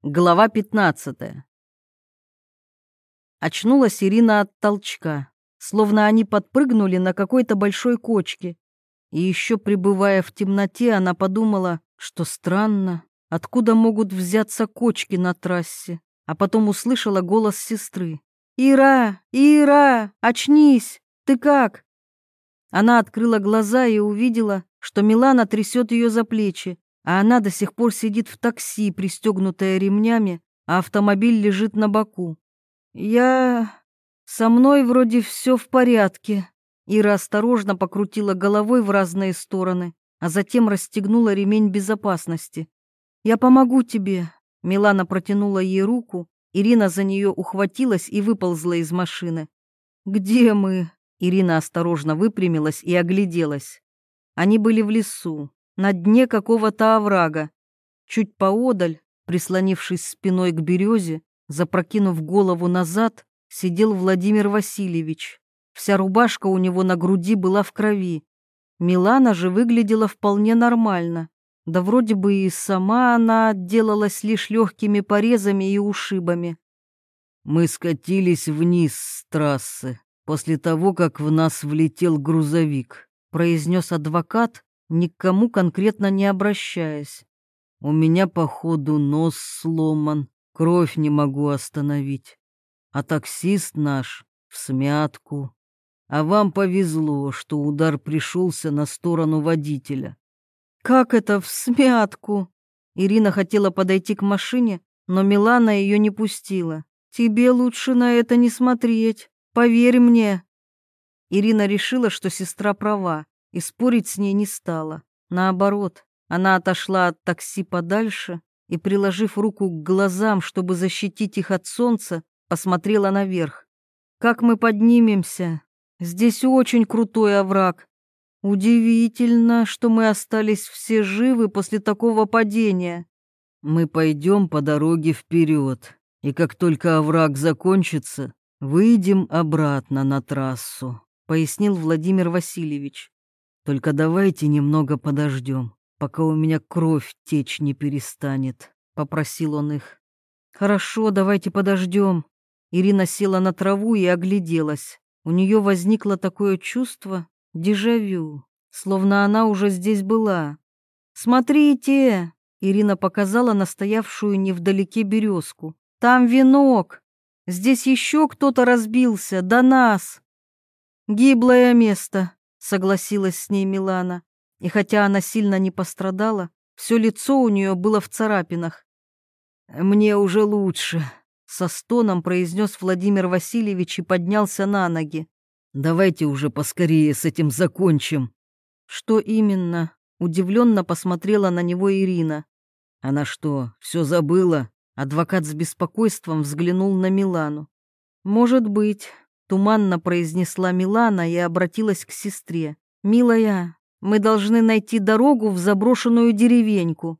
Глава 15. Очнулась Ирина от толчка, словно они подпрыгнули на какой-то большой кочке. И еще пребывая в темноте, она подумала, что странно, откуда могут взяться кочки на трассе, а потом услышала голос сестры. «Ира! Ира! Очнись! Ты как?» Она открыла глаза и увидела, что Милана трясет ее за плечи, а она до сих пор сидит в такси, пристегнутая ремнями, а автомобиль лежит на боку. Со мной вроде все в порядке». Ира осторожно покрутила головой в разные стороны, а затем расстегнула ремень безопасности. «Я помогу тебе». Милана протянула ей руку, Ирина за нее ухватилась и выползла из машины. «Где мы?» Ирина осторожно выпрямилась и огляделась. Они были в лесу, на дне какого-то оврага. Чуть поодаль, прислонившись спиной к березе, запрокинув голову назад, сидел Владимир Васильевич. Вся рубашка у него на груди была в крови. Милана же выглядела вполне нормально. Да вроде бы и сама она отделалась лишь легкими порезами и ушибами. Мы скатились вниз с трассы после того, как в нас влетел грузовик, произнес адвокат, ни к кому конкретно не обращаясь. У меня, походу, нос сломан, кровь не могу остановить. А таксист наш всмятку. А вам повезло, что удар пришелся на сторону водителя. «Как это всмятку?» Ирина хотела подойти к машине, но Милана ее не пустила. «Тебе лучше на это не смотреть, поверь мне». Ирина решила, что сестра права, и спорить с ней не стала. Наоборот, она отошла от такси подальше и, приложив руку к глазам, чтобы защитить их от солнца, посмотрела наверх. «Как мы поднимемся? Здесь очень крутой овраг. Удивительно, что мы остались все живы после такого падения». Мы пойдем по дороге вперед, и как только овраг закончится, выйдем обратно на трассу, пояснил Владимир Васильевич. Только давайте немного подождем, пока у меня кровь течь не перестанет, попросил он их. «Хорошо, давайте подождем». Ирина села на траву и огляделась. У нее возникло такое чувство дежавю, словно она уже здесь была. «Смотрите!» — Ирина показала на стоявшую невдалеке березку. «Там венок! Здесь еще кто-то разбился, до нас!» «Гиблое место», — согласилась с ней Милана. И хотя она сильно не пострадала, все лицо у нее было в царапинах. «Мне уже лучше», — со стоном произнес Владимир Васильевич и поднялся на ноги. «Давайте уже поскорее с этим закончим». «Что именно?» — удивленно посмотрела на него Ирина. «Она что, все забыла?» Адвокат с беспокойством взглянул на Милану. «Может быть», — туманно произнесла Милана и обратилась к сестре. «Милая, мы должны найти дорогу в заброшенную деревеньку».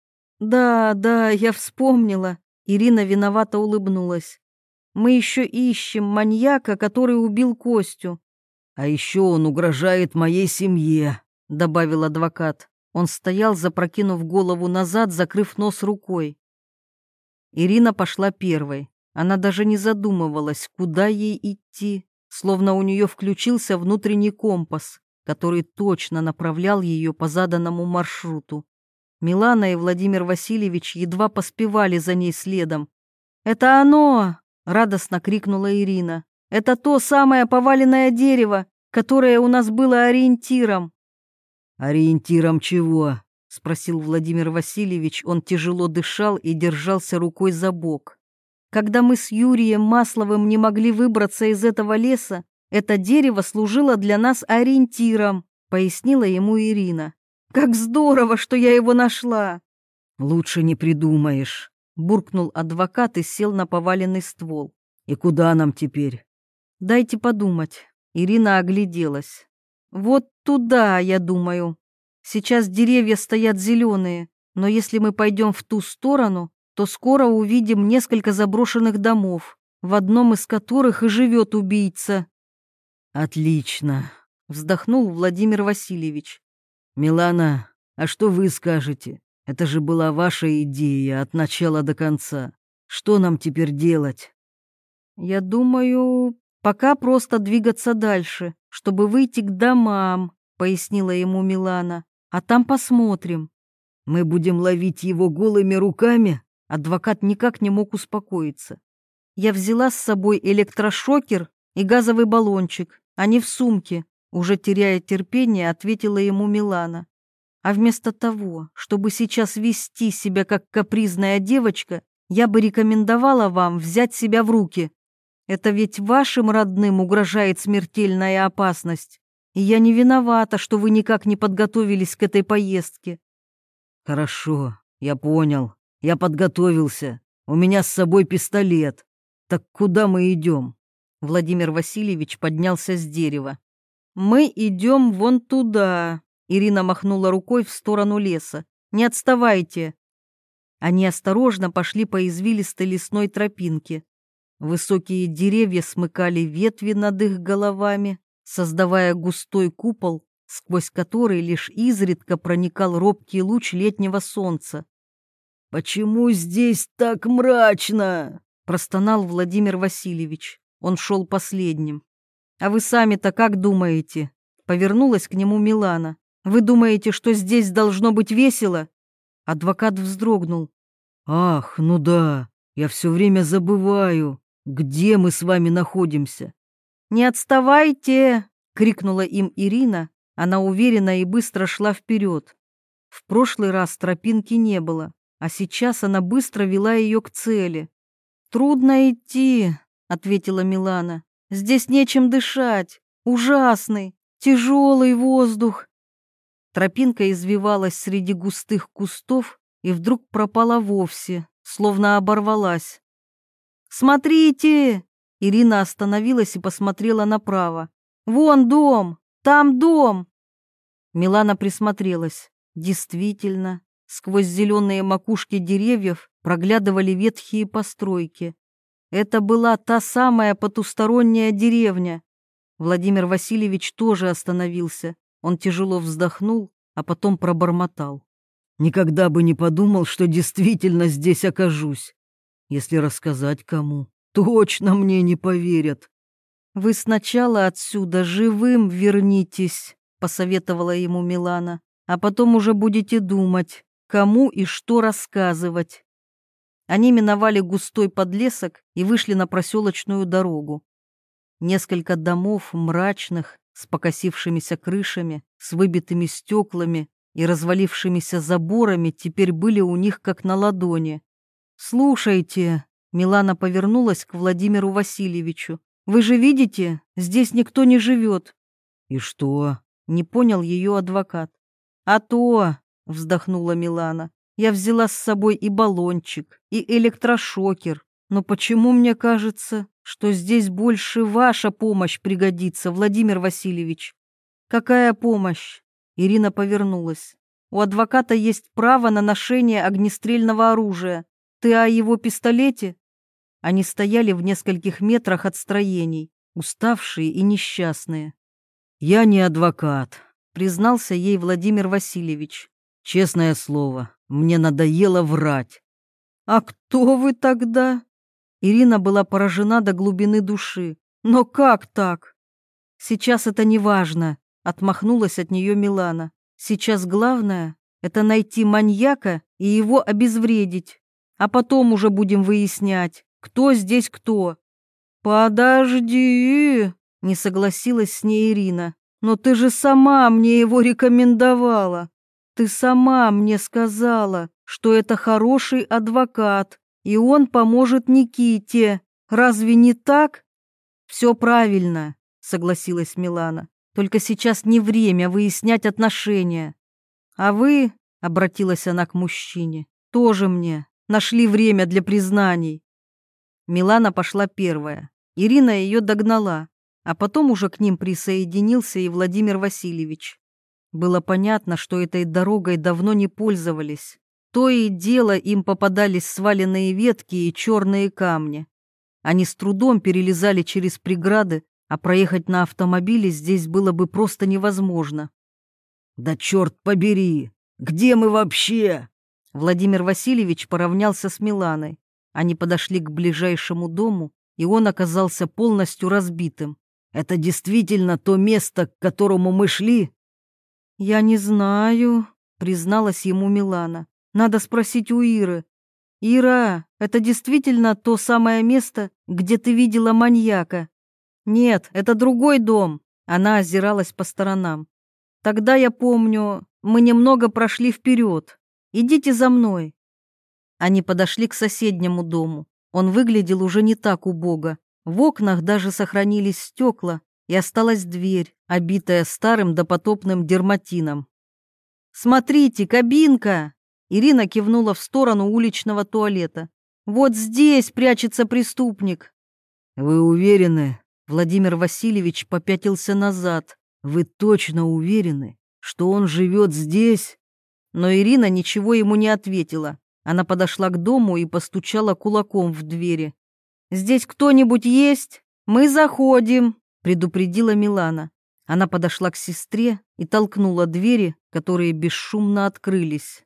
«Да, я вспомнила», — Ирина виновато улыбнулась. «Мы еще ищем маньяка, который убил Костю». «А еще он угрожает моей семье», — добавил адвокат. Он стоял, запрокинув голову назад, закрыв нос рукой. Ирина пошла первой. Она даже не задумывалась, куда ей идти, словно у нее включился внутренний компас, который точно направлял ее по заданному маршруту. Милана и Владимир Васильевич едва поспевали за ней следом. «Это оно!» — радостно крикнула Ирина. «Это то самое поваленное дерево, которое у нас было ориентиром». «Ориентиром чего?» — спросил Владимир Васильевич. Он тяжело дышал и держался рукой за бок. «Когда мы с Юрием Масловым не могли выбраться из этого леса, это дерево служило для нас ориентиром», — пояснила ему Ирина. «Как здорово, что я его нашла!» «Лучше не придумаешь», — буркнул адвокат и сел на поваленный ствол. «И куда нам теперь?» «Дайте подумать». Ирина огляделась. «Вот туда, я думаю. Сейчас деревья стоят зеленые, но если мы пойдем в ту сторону, то скоро увидим несколько заброшенных домов, в одном из которых и живет убийца». «Отлично», — вздохнул Владимир Васильевич. «Милана, а что вы скажете? Это же была ваша идея от начала до конца. Что нам теперь делать?» «Я думаю, пока просто двигаться дальше, чтобы выйти к домам», — пояснила ему Милана. «А там посмотрим». «Мы будем ловить его голыми руками?» Адвокат никак не мог успокоиться. «Я взяла с собой электрошокер и газовый баллончик. Они в сумке», — уже теряя терпение, ответила ему Милана. «А вместо того, чтобы сейчас вести себя как капризная девочка, я бы рекомендовала вам взять себя в руки. Это ведь вашим родным угрожает смертельная опасность, и я не виновата, что вы никак не подготовились к этой поездке». «Хорошо, я понял. Я подготовился. У меня с собой пистолет. Так куда мы идем?» Владимир Васильевич поднялся с дерева. «Мы идем вон туда», — Ирина махнула рукой в сторону леса. «Не отставайте». Они осторожно пошли по извилистой лесной тропинке. Высокие деревья смыкали ветви над их головами, создавая густой купол, сквозь который лишь изредка проникал робкий луч летнего солнца. «Почему здесь так мрачно?» — простонал Владимир Васильевич. Он шел последним. «А вы сами-то как думаете?» — повернулась к нему Милана. «Вы думаете, что здесь должно быть весело?» Адвокат вздрогнул. «Ах, ну да, я все время забываю, где мы с вами находимся». «Не отставайте!» — крикнула им Ирина. Она уверенно и быстро шла вперед. В прошлый раз тропинки не было, а сейчас она быстро вела ее к цели. «Трудно идти», — ответила Милана. «Здесь нечем дышать. Ужасный, тяжелый воздух». Тропинка извивалась среди густых кустов и вдруг пропала вовсе, словно оборвалась. «Смотрите!» Ирина остановилась и посмотрела направо. «Вон дом! Там дом!» Милана присмотрелась. Действительно, сквозь зеленые макушки деревьев проглядывали ветхие постройки. Это была та самая потусторонняя деревня. Владимир Васильевич тоже остановился. Он тяжело вздохнул, а потом пробормотал. «Никогда бы не подумал, что действительно здесь окажусь. Если рассказать кому, точно мне не поверят». «Вы сначала отсюда живым вернитесь», — посоветовала ему Милана, «а потом уже будете думать, кому и что рассказывать». Они миновали густой подлесок и вышли на проселочную дорогу. Несколько домов мрачных, с покосившимися крышами, с выбитыми стеклами и развалившимися заборами теперь были у них как на ладони. «Слушайте», — Милана повернулась к Владимиру Васильевичу, «вы же видите, здесь никто не живет». «И что?» — не понял ее адвокат. «А то», — вздохнула Милана, «я взяла с собой и баллончик, и электрошокер, но почему мне кажется, что здесь больше ваша помощь пригодится, Владимир Васильевич?» «Какая помощь?» Ирина повернулась. «У адвоката есть право на ношение огнестрельного оружия. Ты о его пистолете?» Они стояли в нескольких метрах от строений, уставшие и несчастные. «Я не адвокат», — признался ей Владимир Васильевич. «Честное слово, мне надоело врать». «А кто вы тогда?» Ирина была поражена до глубины души. «Но как так?» «Сейчас это не важно», — отмахнулась от нее Милана. «Сейчас главное — это найти маньяка и его обезвредить. А потом уже будем выяснять, кто здесь кто». «Подожди», — не согласилась с ней Ирина. «Но ты же сама мне его рекомендовала. Ты сама мне сказала, что это хороший адвокат, и он поможет Никите. Разве не так?» «Все правильно», — согласилась Милана. «Только сейчас не время выяснять отношения. А вы, — обратилась она к мужчине, — тоже мне нашли время для признаний». Милана пошла первая. Ирина ее догнала, а потом уже к ним присоединился и Владимир Васильевич. Было понятно, что этой дорогой давно не пользовались. То и дело им попадались сваленные ветки и черные камни. Они с трудом перелезали через преграды, а проехать на автомобиле здесь было бы просто невозможно. «Да черт побери! Где мы вообще?» Владимир Васильевич поравнялся с Миланой. Они подошли к ближайшему дому, и он оказался полностью разбитым. «Это действительно то место, к которому мы шли?» «Я не знаю», — призналась ему Милана. «Надо спросить у Иры. Ира, это действительно то самое место, где ты видела маньяка?» «Нет, это другой дом». Она озиралась по сторонам. «Тогда я помню, мы немного прошли вперед. Идите за мной». Они подошли к соседнему дому. Он выглядел уже не так убого. В окнах даже сохранились стекла, и осталась дверь, обитая старым допотопным дерматином. «Смотрите, кабинка!» Ирина кивнула в сторону уличного туалета. «Вот здесь прячется преступник». «Вы уверены?» Владимир Васильевич попятился назад. «Вы точно уверены, что он живет здесь?» Но Ирина ничего ему не ответила. Она подошла к дому и постучала кулаком в двери. «Здесь кто-нибудь есть? Мы заходим», — предупредила Милана. Она подошла к сестре и толкнула двери, которые бесшумно открылись.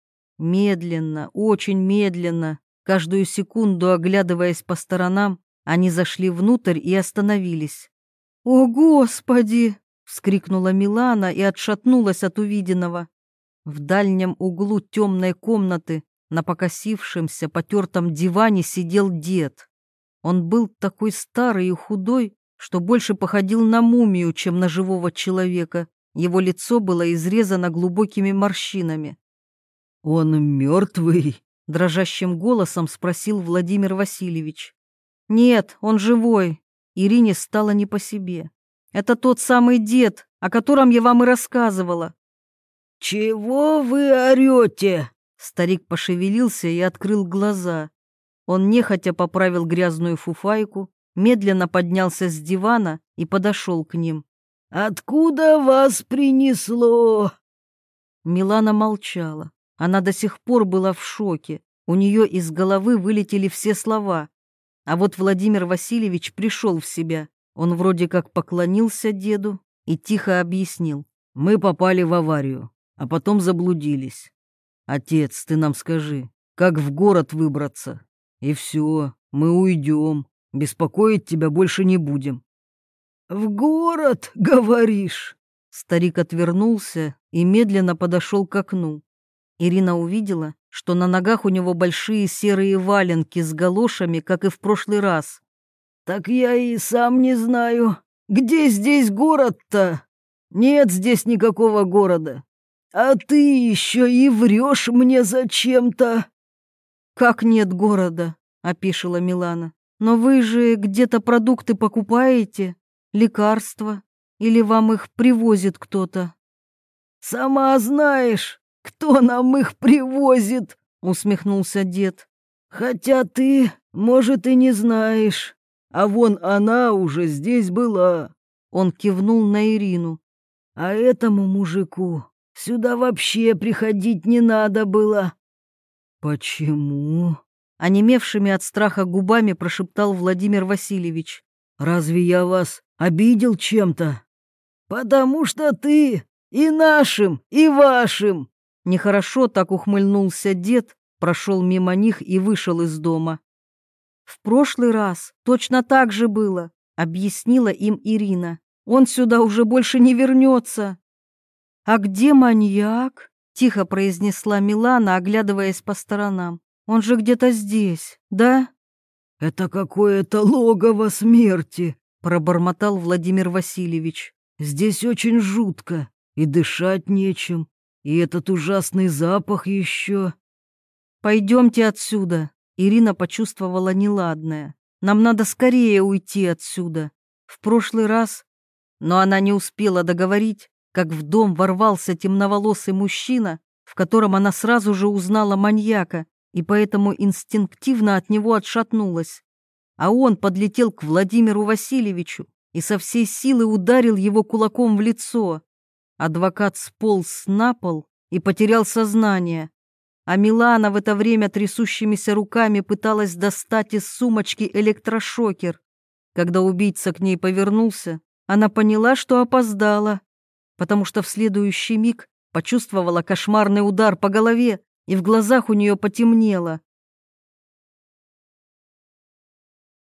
Медленно, очень медленно, каждую секунду оглядываясь по сторонам, они зашли внутрь и остановились. «О, Господи!» — вскрикнула Милана и отшатнулась от увиденного. В дальнем углу темной комнаты на покосившемся потертом диване сидел дед. Он был такой старый и худой, что больше походил на мумию, чем на живого человека. Его лицо было изрезано глубокими морщинами. «Он мертвый?» — дрожащим голосом спросил Владимир Васильевич. «Нет, он живой». Ирине стало не по себе. «Это тот самый дед, о котором я вам и рассказывала». «Чего вы орете?» Старик пошевелился и открыл глаза. Он нехотя поправил грязную фуфайку, медленно поднялся с дивана и подошел к ним. «Откуда вас принесло?» Милана молчала. Она до сих пор была в шоке. У нее из головы вылетели все слова. А вот Владимир Васильевич пришел в себя. Он вроде как поклонился деду и тихо объяснил. «Мы попали в аварию, а потом заблудились. Отец, ты нам скажи, как в город выбраться? И все, мы уйдем, беспокоить тебя больше не будем». «В город, говоришь?» Старик отвернулся и медленно подошел к окну. Ирина увидела, что на ногах у него большие серые валенки с галошами, как и в прошлый раз. «Так я и сам не знаю, где здесь город-то? Нет здесь никакого города. А ты еще и врешь мне зачем-то». «Как нет города?» — опешила Милана. «Но вы же где-то продукты покупаете, лекарства, или вам их привозит кто-то?» «Сама знаешь, кто нам их привозит», — усмехнулся дед. «Хотя ты, может, и не знаешь, а вон она уже здесь была». Он кивнул на Ирину. «А этому мужику сюда вообще приходить не надо было». «Почему?» — онемевшими от страха губами прошептал Владимир Васильевич. «Разве я вас обидел чем-то?» «Потому что ты и нашим, и вашим». Нехорошо так ухмыльнулся дед, прошел мимо них и вышел из дома. «В прошлый раз точно так же было», — объяснила им Ирина. «Он сюда уже больше не вернется». «А где маньяк?» — тихо произнесла Милана, оглядываясь по сторонам. «Он же где-то здесь, да?» «Это какое-то логово смерти», — пробормотал Владимир Васильевич. «Здесь очень жутко, и дышать нечем, и этот ужасный запах еще». «Пойдемте отсюда». Ирина почувствовала неладное. «Нам надо скорее уйти отсюда. В прошлый раз...» Но она не успела договорить, как в дом ворвался темноволосый мужчина, в котором она сразу же узнала маньяка, и поэтому инстинктивно от него отшатнулась. А он подлетел к Владимиру Васильевичу и со всей силы ударил его кулаком в лицо. Адвокат сполз на пол и потерял сознание, а Милана в это время трясущимися руками пыталась достать из сумочки электрошокер. Когда убийца к ней повернулся, она поняла, что опоздала, потому что в следующий миг почувствовала кошмарный удар по голове и в глазах у нее потемнело.